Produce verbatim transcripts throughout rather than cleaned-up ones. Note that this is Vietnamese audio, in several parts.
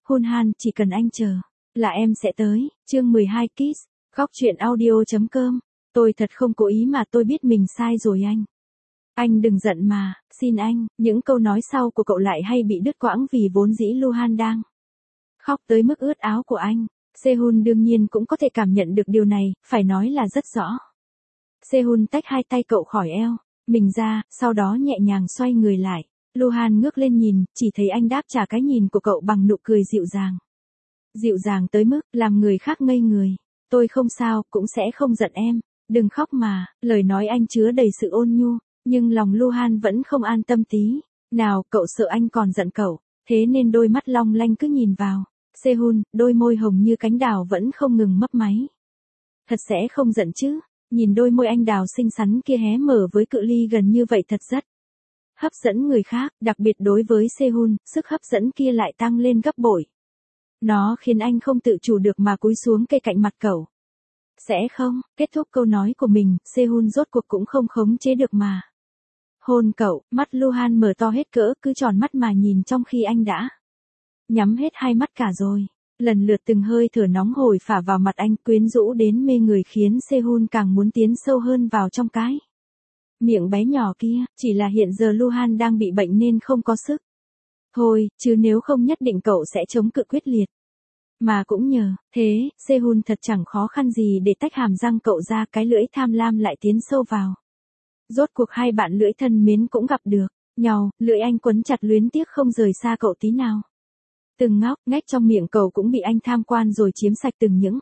Hun Han, chỉ cần anh chờ, là em sẽ tới. Chương mười hai Kiss, góc truyện audio chấm com. Tôi thật không cố ý mà tôi biết mình sai rồi anh. Anh đừng giận mà, xin anh. Những câu nói sau của cậu lại hay bị đứt quãng vì vốn dĩ Luhan đang khóc tới mức ướt áo của anh. Sehun đương nhiên cũng có thể cảm nhận được điều này, phải nói là rất rõ. Sehun tách hai tay cậu khỏi eo mình ra, sau đó nhẹ nhàng xoay người lại. Luhan ngước lên nhìn, chỉ thấy anh đáp trả cái nhìn của cậu bằng nụ cười dịu dàng. Dịu dàng tới mức làm người khác ngây người. Tôi không sao, cũng sẽ không giận em. Đừng khóc mà. Lời nói anh chứa đầy sự ôn nhu, nhưng lòng Luhan vẫn không an tâm tí nào. Cậu sợ anh còn giận cậu, thế nên đôi mắt long lanh cứ nhìn vào Sehun, đôi môi hồng như cánh đào vẫn không ngừng mấp máy. Thật sẽ không giận chứ? Nhìn đôi môi anh đào xinh xắn kia hé mở với cự ly gần như vậy thật rất hấp dẫn người khác, đặc biệt đối với Sehun, sức hấp dẫn kia lại tăng lên gấp bội. Nó khiến anh không tự chủ được mà cúi xuống kề cạnh mặt cậu. Sẽ không? Kết thúc câu nói của mình, Sehun rốt cuộc cũng không khống chế được mà hôn cậu. Mắt Luhan mở to hết cỡ, cứ tròn mắt mà nhìn trong khi anh đã nhắm hết hai mắt cả rồi. Lần lượt từng hơi thở nóng hổi phả vào mặt anh, quyến rũ đến mê người, khiến Sehun càng muốn tiến sâu hơn vào trong cái miệng bé nhỏ kia. Chỉ là hiện giờ Luhan đang bị bệnh nên không có sức thôi, chứ nếu không nhất định cậu sẽ chống cự quyết liệt. Mà cũng nhờ thế, Sehun thật chẳng khó khăn gì để tách hàm răng cậu ra, cái lưỡi tham lam lại tiến sâu vào. Rốt cuộc hai bạn lưỡi thân mến cũng gặp được nhau, lưỡi anh quấn chặt luyến tiếc không rời xa cậu tí nào. Từng ngóc ngách trong miệng cậu cũng bị anh tham quan rồi chiếm sạch, từng những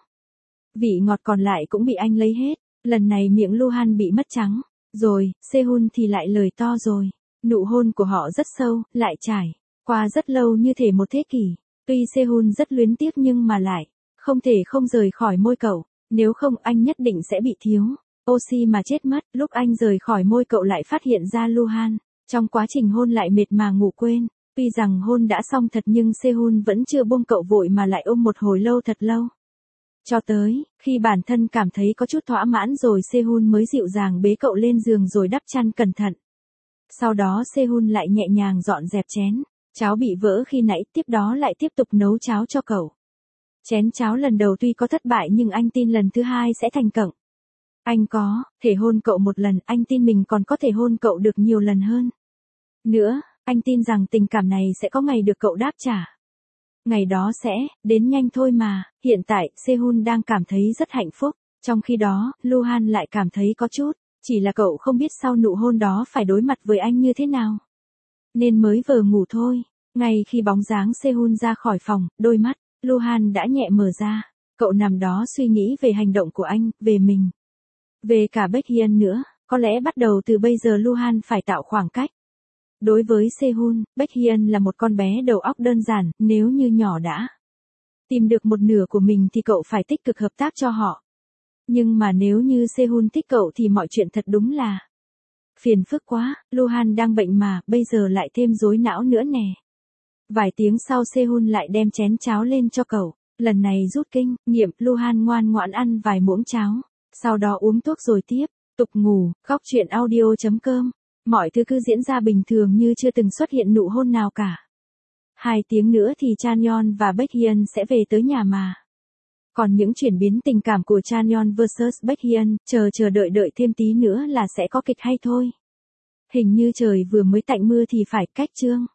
vị ngọt còn lại cũng bị anh lấy hết. Lần này miệng Luhan bị mất trắng rồi, Sehun thì lại lời to rồi. Nụ hôn của họ rất sâu, lại trải qua rất lâu, như thể một thế kỷ. Tuy Sehun rất luyến tiếc nhưng mà lại không thể không rời khỏi môi cậu, nếu không anh nhất định sẽ bị thiếu oxy mà chết mất. Lúc anh rời khỏi môi cậu lại phát hiện ra Luhan trong quá trình hôn lại mệt mà ngủ quên. Tuy rằng hôn đã xong thật nhưng Sehun vẫn chưa buông cậu vội mà lại ôm một hồi lâu, thật lâu. Cho tới khi bản thân cảm thấy có chút thỏa mãn rồi, Sehun mới dịu dàng bế cậu lên giường rồi đắp chăn cẩn thận. Sau đó Sehun lại nhẹ nhàng dọn dẹp chén cháo bị vỡ khi nãy, tiếp đó lại tiếp tục nấu cháo cho cậu. Chén cháo lần đầu tuy có thất bại nhưng anh tin lần thứ hai sẽ thành công. Anh có thể hôn cậu một lần, anh tin mình còn có thể hôn cậu được nhiều lần hơn nữa. Anh tin rằng tình cảm này sẽ có ngày được cậu đáp trả. Ngày đó sẽ đến nhanh thôi mà. Hiện tại, Sehun đang cảm thấy rất hạnh phúc. Trong khi đó, Luhan lại cảm thấy có chút. Chỉ là cậu không biết sau nụ hôn đó phải đối mặt với anh như thế nào, nên mới vừa ngủ thôi. Ngay khi bóng dáng Sehun ra khỏi phòng, đôi mắt Luhan đã nhẹ mở ra. Cậu nằm đó suy nghĩ về hành động của anh, về mình, về cả Baekhyun nữa. Có lẽ bắt đầu từ bây giờ Luhan phải tạo khoảng cách. Đối với Sehun, Baekhyun là một con bé đầu óc đơn giản, nếu như nhỏ đã tìm được một nửa của mình thì cậu phải tích cực hợp tác cho họ. Nhưng mà nếu như Sehun thích cậu thì mọi chuyện thật đúng là phiền phức quá. Luhan đang bệnh mà, bây giờ lại thêm rối não nữa nè. Vài tiếng sau Sehun lại đem chén cháo lên cho cậu. Lần này rút kinh nghiệm, Luhan ngoan ngoãn ăn vài muỗng cháo, sau đó uống thuốc rồi tiếp tục ngủ. Góc truyện audio chấm com. Mọi thứ cứ diễn ra bình thường như chưa từng xuất hiện nụ hôn nào cả. Hai tiếng nữa thì Chanyeon và Baekhyun sẽ về tới nhà mà. Còn những chuyển biến tình cảm của Chanyeon versus Baekhyun, chờ chờ đợi đợi thêm tí nữa là sẽ có kịch hay thôi. Hình như trời vừa mới tạnh mưa thì phải, cách chương